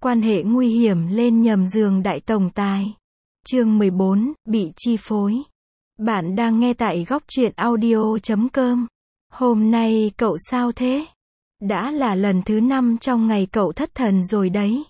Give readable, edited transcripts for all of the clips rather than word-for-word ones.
Quan hệ nguy hiểm lên nhầm giường đại tổng tài. Chương 14, bị chi phối. Bạn đang nghe tại góc truyện audio.com. Hôm nay cậu sao thế? Đã là lần thứ 5 trong ngày cậu thất thần rồi đấy.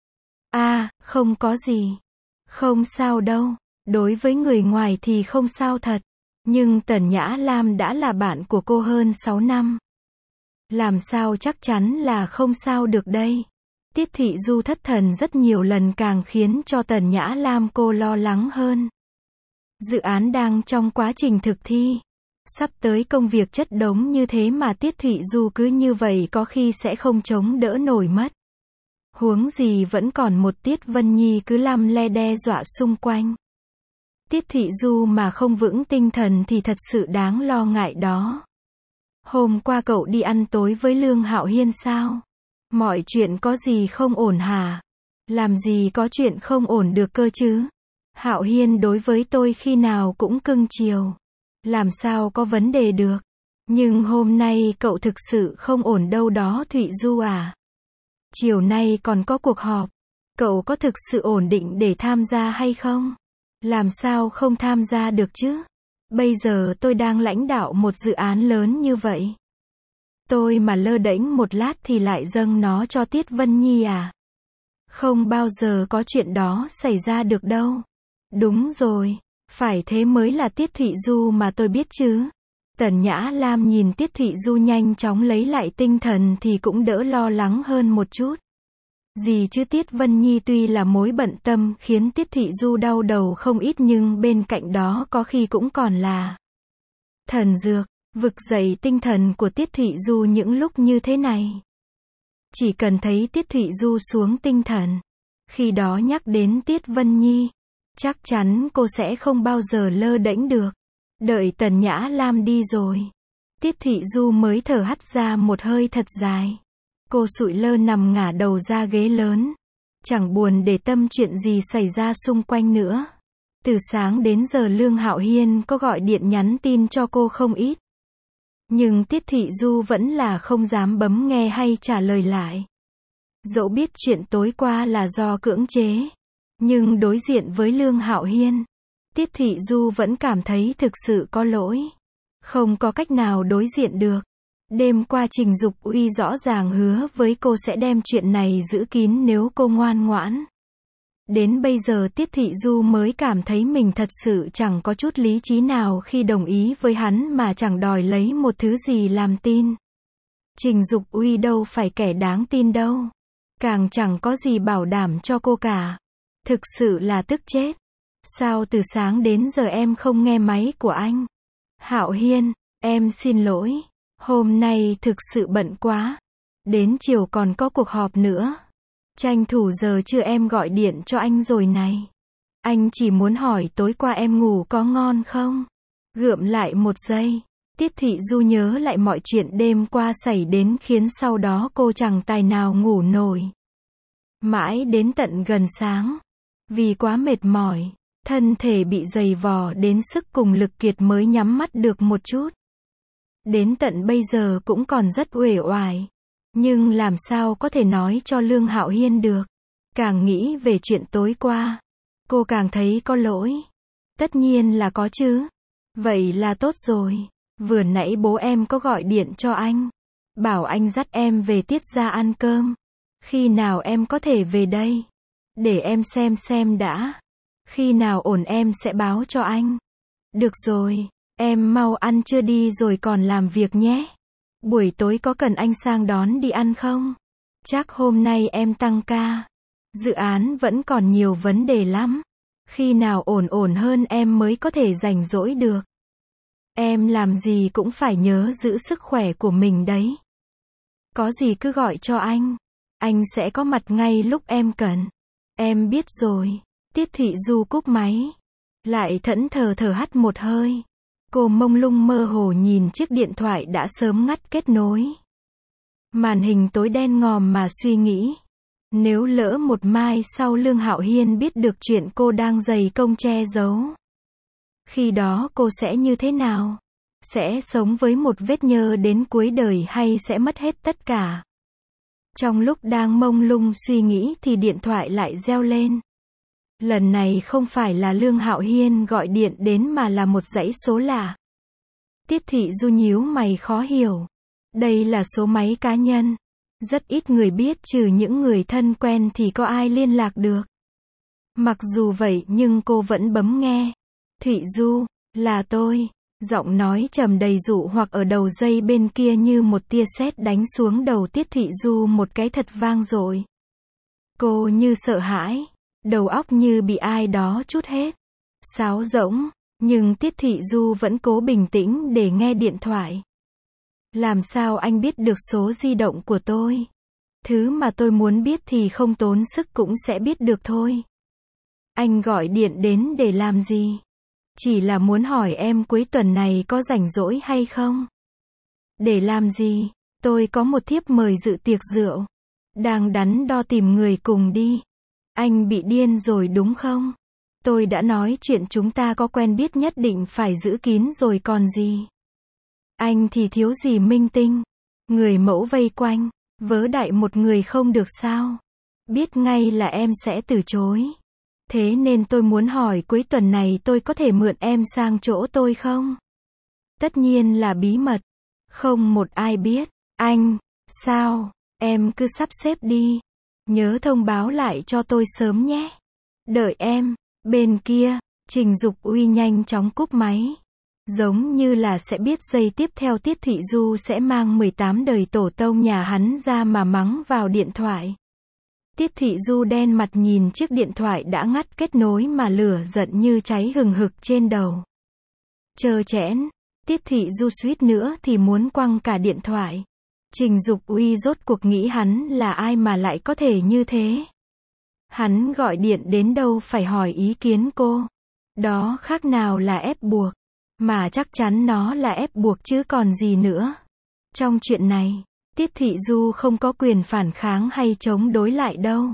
Không có gì. Không sao đâu. Đối với người ngoài thì không sao thật. Nhưng Tần Nhã Lam đã là bạn của cô hơn 6 năm. Làm sao chắc chắn là không sao được đây. Tiết Thị Du thất thần rất nhiều lần càng khiến cho Tần Nhã Lam cô lo lắng hơn. Dự án đang trong quá trình thực thi. Sắp tới công việc chất đống như thế mà Tiết Thị Du cứ như vậy có khi sẽ không chống đỡ nổi mất. Huống gì vẫn còn một Tiết Vân Nhi cứ lăm le đe dọa xung quanh. Tiết Thị Du mà không vững tinh thần thì thật sự đáng lo ngại đó. Hôm qua cậu đi ăn tối với Lương Hạo Hiên sao? Mọi chuyện có gì không ổn hả? Làm gì có chuyện không ổn được cơ chứ? Hạo Hiên đối với tôi khi nào cũng cưng chiều. Làm sao có vấn đề được? Nhưng hôm nay cậu thực sự không ổn đâu đó Thụy Du à? Chiều nay còn có cuộc họp. Cậu có thực sự ổn định để tham gia hay không? Làm sao không tham gia được chứ? Bây giờ tôi đang lãnh đạo một dự án lớn như vậy. Tôi mà lơ đễnh một lát thì lại dâng nó cho Tiết Vân Nhi à? Không bao giờ có chuyện đó xảy ra được đâu. Đúng rồi, phải thế mới là Tiết Thụy Du mà tôi biết chứ. Tần Nhã Lam nhìn Tiết Thụy Du nhanh chóng lấy lại tinh thần thì cũng đỡ lo lắng hơn một chút. Gì chứ Tiết Vân Nhi tuy là mối bận tâm khiến Tiết Thụy Du đau đầu không ít nhưng bên cạnh đó có khi cũng còn là thần dược, vực dậy tinh thần của Tiết Thụy Du những lúc như thế này. Chỉ cần thấy Tiết Thụy Du xuống tinh thần, khi đó nhắc đến Tiết Vân Nhi, chắc chắn cô sẽ không bao giờ lơ đễnh được. Đợi Tần Nhã Lam đi rồi, Tiết Thụy Du mới thở hắt ra một hơi thật dài. Cô sụi lơ nằm ngả đầu ra ghế lớn. Chẳng buồn để tâm chuyện gì xảy ra xung quanh nữa. Từ sáng đến giờ Lương Hạo Hiên có gọi điện nhắn tin cho cô không ít. Nhưng Tiết Thụy Du vẫn là không dám bấm nghe hay trả lời lại. Dẫu biết chuyện tối qua là do cưỡng chế. Nhưng đối diện với Lương Hạo Hiên, Tiết Thụy Du vẫn cảm thấy thực sự có lỗi. Không có cách nào đối diện được. Đêm qua Trình Dục Uy rõ ràng hứa với cô sẽ đem chuyện này giữ kín nếu cô ngoan ngoãn. Đến bây giờ Tiết Thụy Du mới cảm thấy mình thật sự chẳng có chút lý trí nào khi đồng ý với hắn mà chẳng đòi lấy một thứ gì làm tin. Trình Dục Uy đâu phải kẻ đáng tin đâu. Càng chẳng có gì bảo đảm cho cô cả. Thực sự là tức chết. Sao từ sáng đến giờ em không nghe máy của anh? Hạo Hiên, em xin lỗi. Hôm nay thực sự bận quá. Đến chiều còn có cuộc họp nữa. Tranh thủ giờ trưa em gọi điện cho anh rồi này. Anh chỉ muốn hỏi tối qua em ngủ có ngon không? Gượm lại một giây. Tiết Thụy Du nhớ lại mọi chuyện đêm qua xảy đến khiến sau đó cô chẳng tài nào ngủ nổi. Mãi đến tận gần sáng. Vì quá mệt mỏi, thân thể bị dày vò đến sức cùng lực kiệt mới nhắm mắt được một chút. Đến tận bây giờ cũng còn rất uể oải. Nhưng làm sao có thể nói cho Lương Hạo Hiên được. Càng nghĩ về chuyện tối qua, cô càng thấy có lỗi. Tất nhiên là có chứ. Vậy là tốt rồi. Vừa nãy bố em có gọi điện cho anh. Bảo anh dắt em về Tiết gia ăn cơm. Khi nào em có thể về đây? Để em xem đã. Khi nào ổn em sẽ báo cho anh. Được rồi. Em mau ăn trưa đi rồi còn làm việc nhé. Buổi tối có cần anh sang đón đi ăn không? Chắc hôm nay em tăng ca. Dự án vẫn còn nhiều vấn đề lắm. Khi nào ổn hơn em mới có thể rảnh rỗi được. Em làm gì cũng phải nhớ giữ sức khỏe của mình đấy. Có gì cứ gọi cho anh. Anh sẽ có mặt ngay lúc em cần. Em biết rồi. Tiết Thụy Du cúp máy. Lại thẫn thờ hắt một hơi. Cô mông lung mơ hồ nhìn chiếc điện thoại đã sớm ngắt kết nối. Màn hình tối đen ngòm mà suy nghĩ. Nếu lỡ một mai sau Lương Hạo Hiên biết được chuyện cô đang dày công che giấu. Khi đó cô sẽ như thế nào? Sẽ sống với một vết nhơ đến cuối đời hay sẽ mất hết tất cả? Trong lúc đang mông lung suy nghĩ thì điện thoại lại reo lên. Lần này không phải là Lương Hạo Hiên gọi điện đến mà là một dãy số lạ. Tiết Thị Du nhíu mày khó hiểu. Đây là số máy cá nhân. Rất ít người biết, trừ những người thân quen thì có ai liên lạc được. Mặc dù vậy nhưng cô vẫn bấm nghe. Thị Du, là tôi. Giọng nói trầm đầy dụ hoặc ở đầu dây bên kia như một tia sét đánh xuống đầu Tiết Thị Du một cái thật vang dội. Cô như sợ hãi, đầu óc như bị ai đó trút hết. Sáo rỗng, nhưng Tiết Thị Du vẫn cố bình tĩnh để nghe điện thoại. Làm sao anh biết được số di động của tôi? Thứ mà tôi muốn biết thì không tốn sức cũng sẽ biết được thôi. Anh gọi điện đến để làm gì? Chỉ là muốn hỏi em cuối tuần này có rảnh rỗi hay không? Để làm gì? Tôi có một thiếp mời dự tiệc rượu. Đang đắn đo tìm người cùng đi. Anh bị điên rồi đúng không? Tôi đã nói chuyện chúng ta có quen biết nhất định phải giữ kín rồi còn gì. Anh thì thiếu gì minh tinh. Người mẫu vây quanh, vớ đại một người không được sao? Biết ngay là em sẽ từ chối. Thế nên tôi muốn hỏi cuối tuần này tôi có thể mượn em sang chỗ tôi không? Tất nhiên là bí mật. Không một ai biết. Anh, sao? Em cứ sắp xếp đi. Nhớ thông báo lại cho tôi sớm nhé. Đợi em. Bên kia, Trình Dục Uy nhanh chóng cúp máy. Giống như là sẽ biết giây tiếp theo Tiết Thị Du sẽ mang 18 đời tổ tông nhà hắn ra mà mắng vào điện thoại. Tiết Thị Du đen mặt nhìn chiếc điện thoại đã ngắt kết nối mà lửa giận như cháy hừng hực trên đầu. Trơ trẽn, Tiết Thị Du suýt nữa thì muốn quăng cả điện thoại. Trình Dục Uy rốt cuộc nghĩ hắn là ai mà lại có thể như thế. Hắn gọi điện đến đâu phải hỏi ý kiến cô. Đó khác nào là ép buộc. Mà chắc chắn nó là ép buộc chứ còn gì nữa. Trong chuyện này, Tiết Thị Du không có quyền phản kháng hay chống đối lại đâu.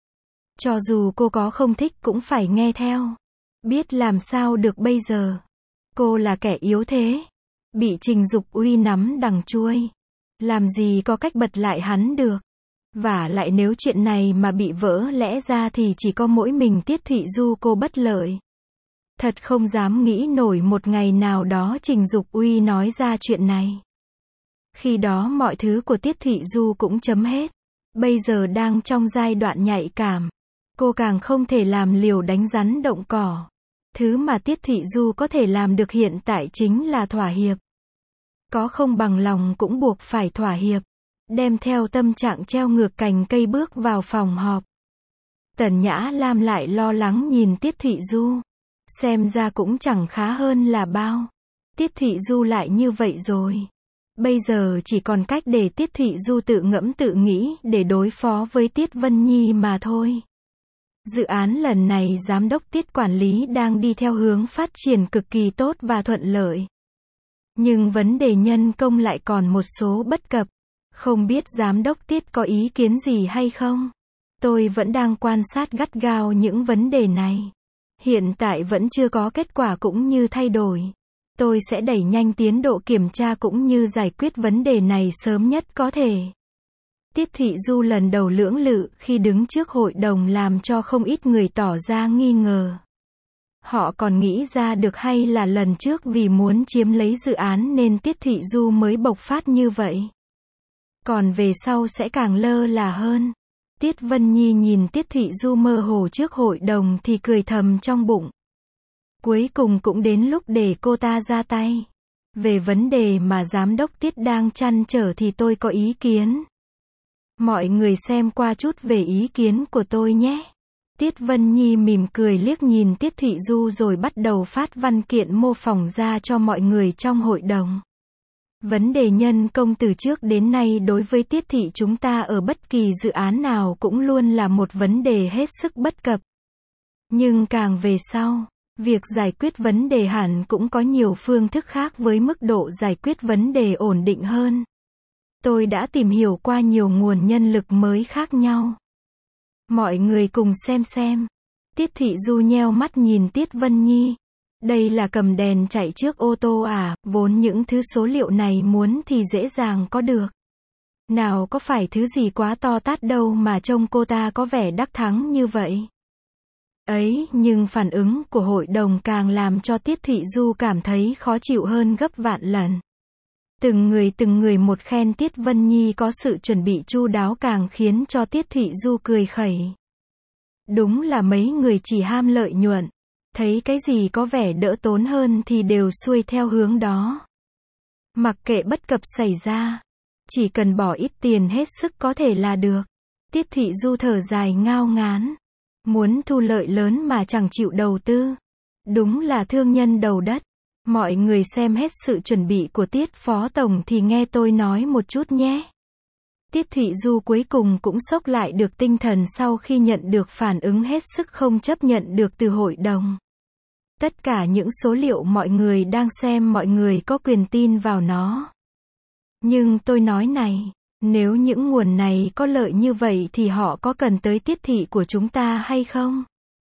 Cho dù cô có không thích cũng phải nghe theo. Biết làm sao được bây giờ. Cô là kẻ yếu thế. Bị Trình Dục Uy nắm đằng chuôi. Làm gì có cách bật lại hắn được. Và lại nếu chuyện này mà bị vỡ lẽ ra thì chỉ có mỗi mình Tiết Thị Du cô bất lợi. Thật không dám nghĩ nổi một ngày nào đó Trình Dục Uy nói ra chuyện này. Khi đó mọi thứ của Tiết Thị Du cũng chấm hết. Bây giờ đang trong giai đoạn nhạy cảm. Cô càng không thể làm liều đánh rắn động cỏ. Thứ mà Tiết Thị Du có thể làm được hiện tại chính là thỏa hiệp. Có không bằng lòng cũng buộc phải thỏa hiệp. Đem theo tâm trạng treo ngược cành cây bước vào phòng họp. Tần Nhã Lam lại lo lắng nhìn Tiết Thị Du. Xem ra cũng chẳng khá hơn là bao. Tiết Thị Du lại như vậy rồi. Bây giờ chỉ còn cách để Tiết Thị Du tự ngẫm tự nghĩ để đối phó với Tiết Vân Nhi mà thôi. Dự án lần này giám đốc Tiết quản lý đang đi theo hướng phát triển cực kỳ tốt và thuận lợi. Nhưng vấn đề nhân công lại còn một số bất cập. Không biết giám đốc Tiết có ý kiến gì hay không? Tôi vẫn đang quan sát gắt gao những vấn đề này. Hiện tại vẫn chưa có kết quả cũng như thay đổi. Tôi sẽ đẩy nhanh tiến độ kiểm tra cũng như giải quyết vấn đề này sớm nhất có thể. Tiết Thị Du lần đầu lưỡng lự khi đứng trước hội đồng làm cho không ít người tỏ ra nghi ngờ. Họ còn nghĩ ra được hay là lần trước vì muốn chiếm lấy dự án nên Tiết Thị Du mới bộc phát như vậy. Còn về sau sẽ càng lơ là hơn. Tiết Vân Nhi nhìn Tiết Thị Du mơ hồ trước hội đồng thì cười thầm trong bụng. Cuối cùng cũng đến lúc để cô ta ra tay. Về vấn đề mà giám đốc Tiết đang trăn trở thì tôi có ý kiến. Mọi người xem qua chút về ý kiến của tôi nhé. Tiết Vân Nhi mỉm cười liếc nhìn Tiết Thị Du rồi bắt đầu phát văn kiện mô phỏng ra cho mọi người trong hội đồng. Vấn đề nhân công từ trước đến nay đối với Tiết Thị chúng ta ở bất kỳ dự án nào cũng luôn là một vấn đề hết sức bất cập. Nhưng càng về sau, việc giải quyết vấn đề hẳn cũng có nhiều phương thức khác với mức độ giải quyết vấn đề ổn định hơn. Tôi đã tìm hiểu qua nhiều nguồn nhân lực mới khác nhau. Mọi người cùng xem. Tiết Thị Du nheo mắt nhìn Tiết Vân Nhi. Đây là cầm đèn chạy trước ô tô à, vốn những thứ số liệu này muốn thì dễ dàng có được. Nào có phải thứ gì quá to tát đâu mà trông cô ta có vẻ đắc thắng như vậy. Ấy, nhưng phản ứng của hội đồng càng làm cho Tiết Thụy Du cảm thấy khó chịu hơn gấp vạn lần. Từng người một khen Tiết Vân Nhi có sự chuẩn bị chu đáo càng khiến cho Tiết Thụy Du cười khẩy. Đúng là mấy người chỉ ham lợi nhuận, thấy cái gì có vẻ đỡ tốn hơn thì đều xuôi theo hướng đó. Mặc kệ bất cập xảy ra, chỉ cần bỏ ít tiền hết sức có thể là được. Tiết Thụy Du thở dài ngao ngán. Muốn thu lợi lớn mà chẳng chịu đầu tư. Đúng là thương nhân đầu đất. Mọi người xem hết sự chuẩn bị của Tiết Phó Tổng thì nghe tôi nói một chút nhé. Tiết Thụy Du cuối cùng cũng xốc lại được tinh thần sau khi nhận được phản ứng hết sức không chấp nhận được từ hội đồng. Tất cả những số liệu mọi người đang xem mọi người có quyền tin vào nó. Nhưng tôi nói này, nếu những nguồn này có lợi như vậy thì họ có cần tới tiết thị của chúng ta hay không?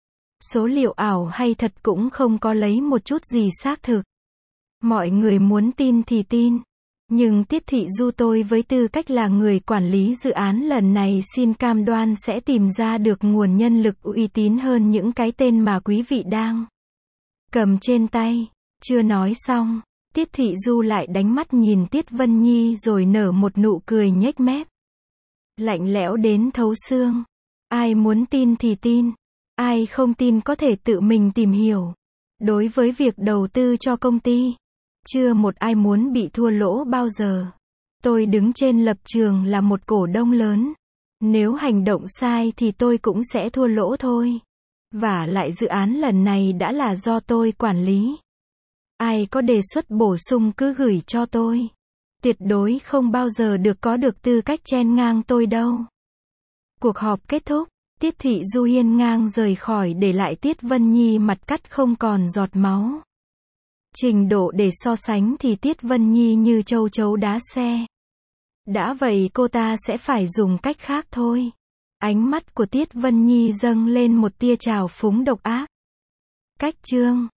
Số liệu ảo hay thật cũng không có lấy một chút gì xác thực. Mọi người muốn tin thì tin. Nhưng Tiết Thụy Du tôi với tư cách là người quản lý dự án lần này xin cam đoan sẽ tìm ra được nguồn nhân lực uy tín hơn những cái tên mà quý vị đang cầm trên tay. Chưa nói xong, Tiết Thụy Du lại đánh mắt nhìn Tiết Vân Nhi rồi nở một nụ cười nhếch mép. Lạnh lẽo đến thấu xương. Ai muốn tin thì tin. Ai không tin có thể tự mình tìm hiểu. Đối với việc đầu tư cho công ty, chưa một ai muốn bị thua lỗ bao giờ. Tôi đứng trên lập trường là một cổ đông lớn. Nếu hành động sai thì tôi cũng sẽ thua lỗ thôi. Vả lại dự án lần này đã là do tôi quản lý. Ai có đề xuất bổ sung cứ gửi cho tôi. Tuyệt đối không bao giờ có được tư cách chen ngang tôi đâu. Cuộc họp kết thúc, Tiết Thụy Du hiên ngang rời khỏi để lại Tiết Vân Nhi mặt cắt không còn giọt máu. Trình độ để so sánh thì Tiết Vân Nhi như châu chấu đá xe. Đã vậy cô ta sẽ phải dùng cách khác thôi. Ánh mắt của Tiết Vân Nhi dâng lên một tia trào phúng độc ác. Cách chương